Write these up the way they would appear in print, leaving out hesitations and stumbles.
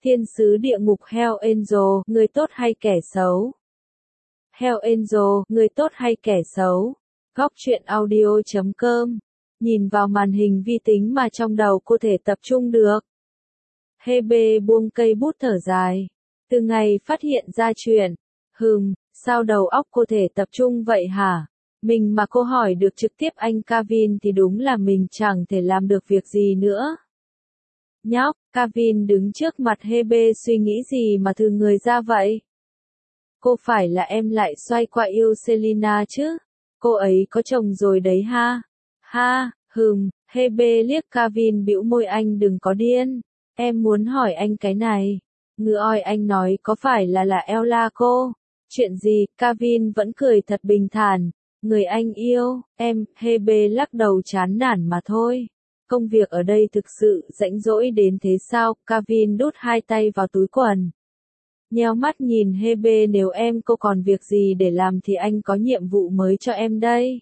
Thiên sứ địa ngục Hell Angel, người tốt hay kẻ xấu? Hell Angel, người tốt hay kẻ xấu? Góc truyện audio.com. Nhìn vào màn hình vi tính mà trong đầu cô thể tập trung được. Hebe buông cây bút thở dài. Từ ngày phát hiện ra chuyện, sao đầu óc cô thể tập trung vậy hả? Mình mà cô hỏi được trực tiếp anh Kevin thì đúng là mình chẳng thể làm được việc gì nữa. Nhóc, Kevin đứng trước mặt Hebe suy nghĩ gì mà thừ người ra vậy? Cô phải là em lại xoay qua yêu Selina chứ? Cô ấy có chồng rồi đấy ha? Ha, Hebe liếc Kevin bĩu môi, anh đừng có điên. Em muốn hỏi anh cái này. Ngựa oi anh nói có phải là Ella cô? Chuyện gì? Kevin vẫn cười thật bình thản. Người anh yêu, em, Hebe lắc đầu chán nản mà thôi. Công việc ở đây thực sự rãnh rỗi đến thế sao? Kevin đút hai tay vào túi quần. Nheo mắt nhìn Hebe, nếu em cô còn việc gì để làm thì anh có nhiệm vụ mới cho em đây.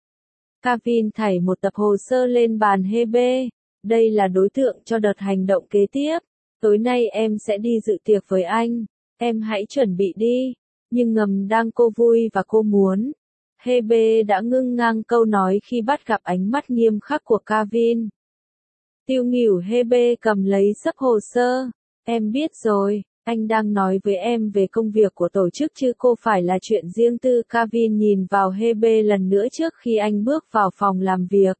Kevin thảy một tập hồ sơ lên bàn Hebe. Đây là đối tượng cho đợt hành động kế tiếp. Tối nay em sẽ đi dự tiệc với anh. Em hãy chuẩn bị đi. Nhưng ngầm đang cô vui và cô muốn. Hebe đã ngưng ngang câu nói khi bắt gặp ánh mắt nghiêm khắc của Kevin. Tiêu nghỉu Hebe cầm lấy xấp hồ sơ. Em biết rồi, anh đang nói với em về công việc của tổ chức chứ cô phải là chuyện riêng tư. Kevin nhìn vào Hebe lần nữa trước khi anh bước vào phòng làm việc.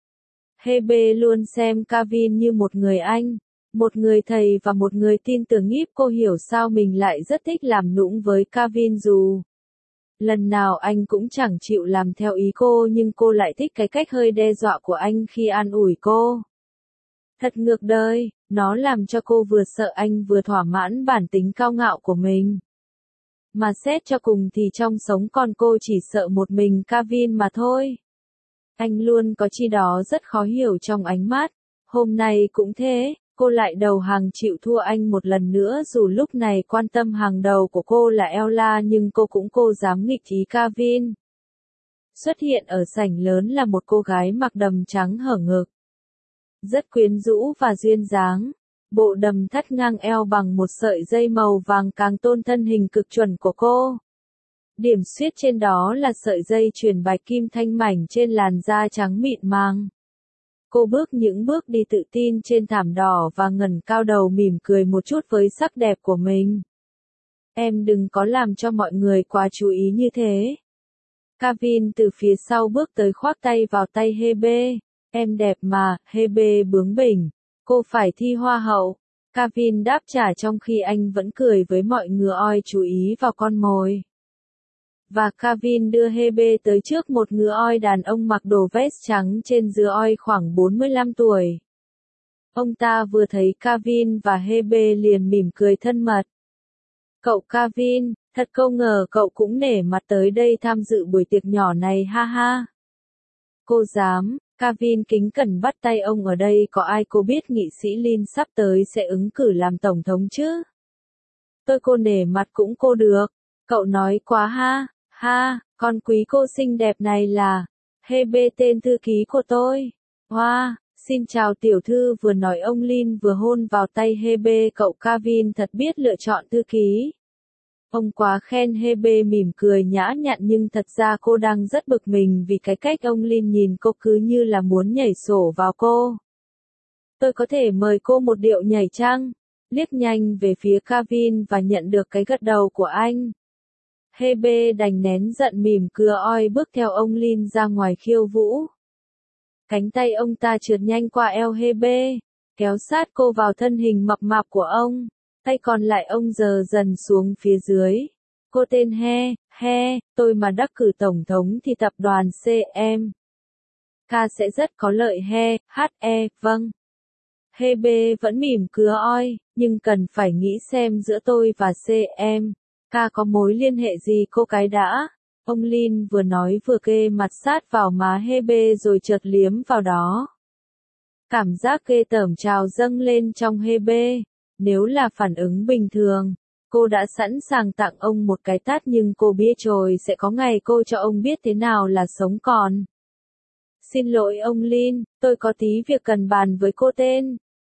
Hebe luôn xem Kevin như một người anh, một người thầy và một người tin tưởng. Cô hiểu sao mình lại rất thích làm nũng với Kevin, dù lần nào anh cũng chẳng chịu làm theo ý cô, nhưng cô lại thích cái cách hơi đe dọa của anh khi an ủi cô. Thật ngược đời, nó làm cho cô vừa sợ anh vừa thỏa mãn bản tính cao ngạo của mình. Mà xét cho cùng thì trong sống con cô chỉ sợ một mình Kevin mà thôi. Anh luôn có chi đó rất khó hiểu trong ánh mắt. Hôm nay cũng thế, cô lại đầu hàng chịu thua anh một lần nữa, dù lúc này quan tâm hàng đầu của cô là Ella, nhưng cô dám nghịch ý Kevin. Xuất hiện ở sảnh lớn là một cô gái mặc đầm trắng hở ngực. Rất quyến rũ và duyên dáng. Bộ đầm thắt ngang eo bằng một sợi dây màu vàng càng tôn thân hình cực chuẩn của cô. Điểm xuyết trên đó là sợi dây chuyền bạch kim thanh mảnh trên làn da trắng mịn màng. Cô bước những bước đi tự tin trên thảm đỏ và ngẩng cao đầu mỉm cười một chút với sắc đẹp của mình. Em đừng có làm cho mọi người quá chú ý như thế. Kevin từ phía sau bước tới khoác tay vào tay Hebe. Em đẹp mà, Hebe bướng bỉnh. Cô phải thi hoa hậu. Kevin đáp trả trong khi anh vẫn cười với mọi ngựa oi chú ý vào con mồi. Và Kevin đưa Hebe tới trước một ngựa oi đàn ông mặc đồ vest trắng trên dưa oi khoảng 45 tuổi. Ông ta vừa thấy Kevin và Hebe liền mỉm cười thân mật. Cậu Kevin, thật không ngờ cậu cũng nể mặt tới đây tham dự buổi tiệc nhỏ này, ha ha. Cô dám, Kevin kính cẩn bắt tay ông, ở đây có ai cô biết nghị sĩ Lin sắp tới sẽ ứng cử làm tổng thống chứ? Cô nể mặt cũng cô được. Cậu nói quá ha. Ha, con quý cô xinh đẹp này là Hebe, tên thư ký của tôi. Wow, xin chào tiểu thư. Vừa nói ông Lin vừa hôn vào tay Hebe. Cậu Kevin thật biết lựa chọn thư ký. Ông quá khen. Hebe mỉm cười nhã nhặn, nhưng thật ra cô đang rất bực mình vì cái cách ông Lin nhìn cô cứ như là muốn nhảy sổ vào cô. Tôi có thể mời cô một điệu nhảy chăng? Liếc nhanh về phía Kevin và nhận được cái gật đầu của anh. Hebe đành nén giận mỉm cười oi bước theo ông Lin ra ngoài khiêu vũ. Cánh tay ông ta trượt nhanh qua eo Hebe, kéo sát cô vào thân hình mập mạp của ông. Tay còn lại ông giơ dần xuống phía dưới. Cô tên tôi mà đắc cử tổng thống thì tập đoàn CM sẽ rất có lợi. Vâng. Hebe vẫn mỉm cười oi, nhưng cần phải nghĩ xem giữa tôi và CM có mối liên hệ gì cô cái đã. Ông Lin vừa nói vừa kê mặt sát vào má Hebe rồi chợt liếm vào đó. Cảm giác ghê tởm trào dâng lên trong Hebe. Nếu là phản ứng bình thường, cô đã sẵn sàng tặng ông một cái tát, nhưng cô biết rồi sẽ có ngày cô cho ông biết thế nào là sống còn. Xin lỗi ông Lin, tôi có tí việc cần bàn với cô tên.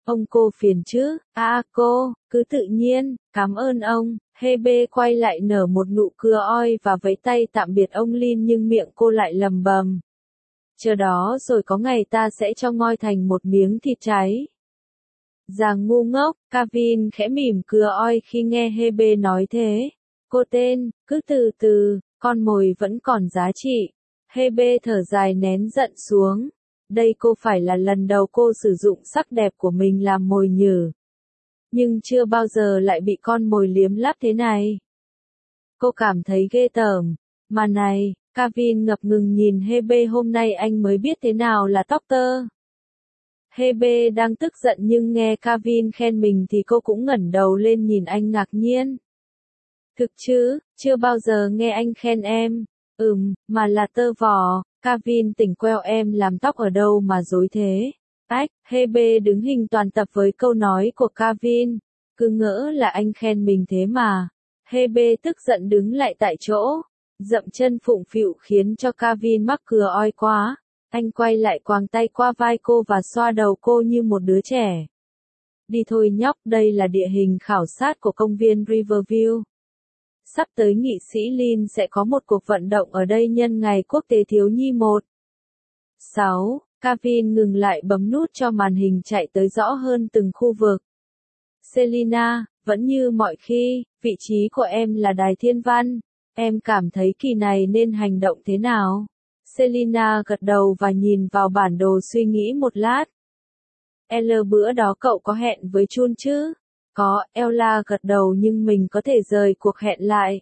Ông cô phiền chứ? Cô, cứ tự nhiên, cảm ơn ông. Hebe quay lại nở một nụ cười oi và vẫy tay tạm biệt ông Lin nhưng miệng cô lại lầm bầm. Chờ đó rồi có ngày ta sẽ cho ngoi thành một miếng thịt cháy. Già ngu ngốc, Kevin khẽ mỉm cười oi khi nghe Hebe nói thế. Cô tên, cứ từ từ, con mồi vẫn còn giá trị. Hebe thở dài nén giận xuống. Đây cô phải là lần đầu cô sử dụng sắc đẹp của mình làm mồi nhử. Nhưng chưa bao giờ lại bị con mồi liếm láp thế này. Cô cảm thấy ghê tởm. Mà này, Kevin ngập ngừng nhìn Hebe, hôm nay anh mới biết thế nào là tóc tơ. Hebe đang tức giận nhưng nghe Kevin khen mình thì cô cũng ngẩng đầu lên nhìn anh ngạc nhiên. Thực chứ, chưa bao giờ nghe anh khen em. Mà là tơ vò. Kevin tỉnh queo, em làm tóc ở đâu mà dối thế? Hebe đứng hình toàn tập với câu nói của Kevin. Cứ ngỡ là anh khen mình thế mà. Hebe tức giận đứng lại tại chỗ. Dậm chân phụng phịu khiến cho Kevin mắc cười oi quá. Anh quay lại quàng tay qua vai cô và xoa đầu cô như một đứa trẻ. Đi thôi nhóc, đây là địa hình khảo sát của công viên Riverview. Sắp tới nghị sĩ Lin sẽ có một cuộc vận động ở đây nhân ngày quốc tế thiếu nhi 1/6. Kevin ngừng lại bấm nút cho màn hình chạy tới rõ hơn từng khu vực. Selina, vẫn như mọi khi, vị trí của em là đài thiên văn. Em cảm thấy kỳ này nên hành động thế nào? Selina gật đầu và nhìn vào bản đồ suy nghĩ một lát. Bữa đó cậu có hẹn với Chun chứ? Có, Ella gật đầu, nhưng mình có thể rời cuộc hẹn lại.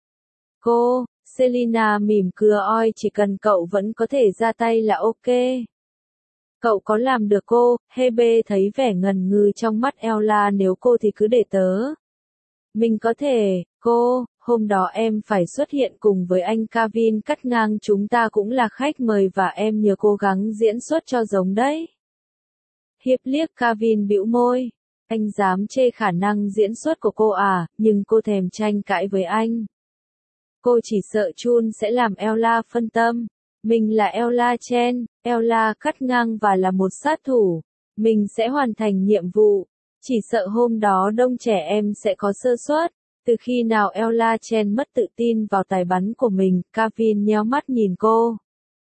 Selina mỉm cười oi, chỉ cần cậu vẫn có thể ra tay là ok. Cậu có làm được cô? Hebe thấy vẻ ngần ngừ trong mắt Ella, nếu cô thì cứ để tớ. Mình có thể, hôm đó em phải xuất hiện cùng với anh Kevin cắt ngang, chúng ta cũng là khách mời và em nhờ cố gắng diễn xuất cho giống đấy. Hiếp liếc, Kevin bĩu môi. Anh dám chê khả năng diễn xuất của cô à, nhưng cô thèm tranh cãi với anh. Cô chỉ sợ Chun sẽ làm Ella phân tâm. Mình là Ella Chen, Ella cắt ngang và là một sát thủ. Mình sẽ hoàn thành nhiệm vụ. Chỉ sợ hôm đó đông trẻ em sẽ có sơ suất. Từ khi nào Ella Chen mất tự tin vào tài bắn của mình? Kevin nheo mắt nhìn cô.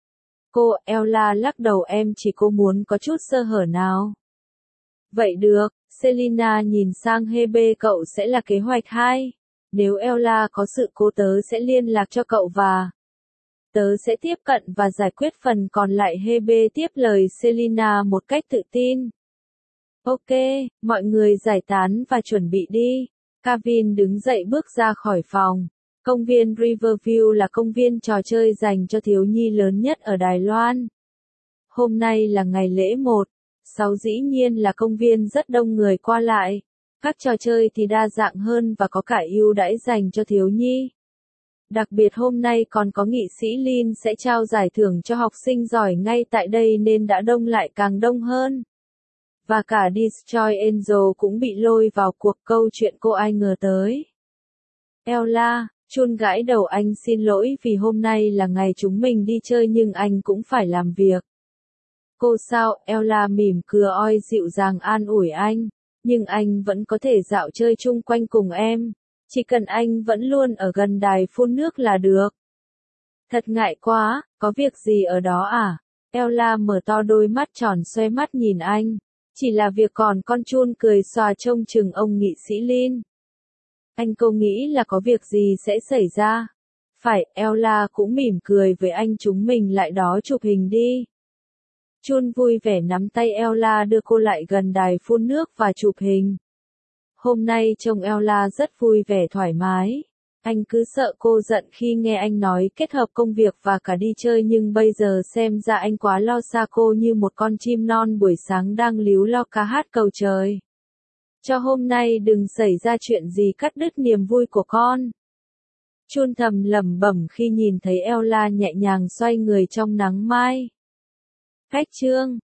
Ella lắc đầu, em chỉ muốn có chút sơ hở nào. Vậy được, Selina nhìn sang Hebe, cậu sẽ là kế hoạch 2. Nếu Ella có sự cố tớ sẽ liên lạc cho cậu và tớ sẽ tiếp cận và giải quyết phần còn lại. Hebe tiếp lời Selina một cách tự tin. Ok, mọi người giải tán và chuẩn bị đi. Kevin đứng dậy bước ra khỏi phòng. Công viên Riverview là công viên trò chơi dành cho thiếu nhi lớn nhất ở Đài Loan. Hôm nay là ngày lễ 1/6, dĩ nhiên là công viên rất đông người qua lại. Các trò chơi thì đa dạng hơn và có cả ưu đãi dành cho thiếu nhi. Đặc biệt hôm nay còn có nghị sĩ Lin sẽ trao giải thưởng cho học sinh giỏi ngay tại đây nên đã đông lại càng đông hơn. Và cả Destroy Angel cũng bị lôi vào cuộc, câu chuyện cô ai ngờ tới. Ella, Chun gãi đầu, anh xin lỗi vì hôm nay là ngày chúng mình đi chơi nhưng anh cũng phải làm việc. Cô sao? Ella mỉm cười oi dịu dàng an ủi anh. Nhưng anh vẫn có thể dạo chơi chung quanh cùng em. Chỉ cần anh vẫn luôn ở gần đài phun nước là được. Thật ngại quá, có việc gì ở đó à? Ella mở to đôi mắt tròn xoe mắt nhìn anh. Chỉ là việc còn con. Chun cười xòa trông chừng ông nghị sĩ Lin. Anh cô nghĩ là có việc gì sẽ xảy ra? Phải, Ella cũng mỉm cười với anh, chúng mình lại đó chụp hình đi. Chun vui vẻ nắm tay Ella đưa cô lại gần đài phun nước và chụp hình. Hôm nay trông Ella rất vui vẻ thoải mái. Anh cứ sợ cô giận khi nghe anh nói kết hợp công việc và cả đi chơi, nhưng bây giờ xem ra anh quá lo xa cô như một con chim non buổi sáng đang líu lo ca hát cầu trời. Cho hôm nay đừng xảy ra chuyện gì cắt đứt niềm vui của con. Chun thầm lẩm bẩm khi nhìn thấy Ella nhẹ nhàng xoay người trong nắng mai. Khách chương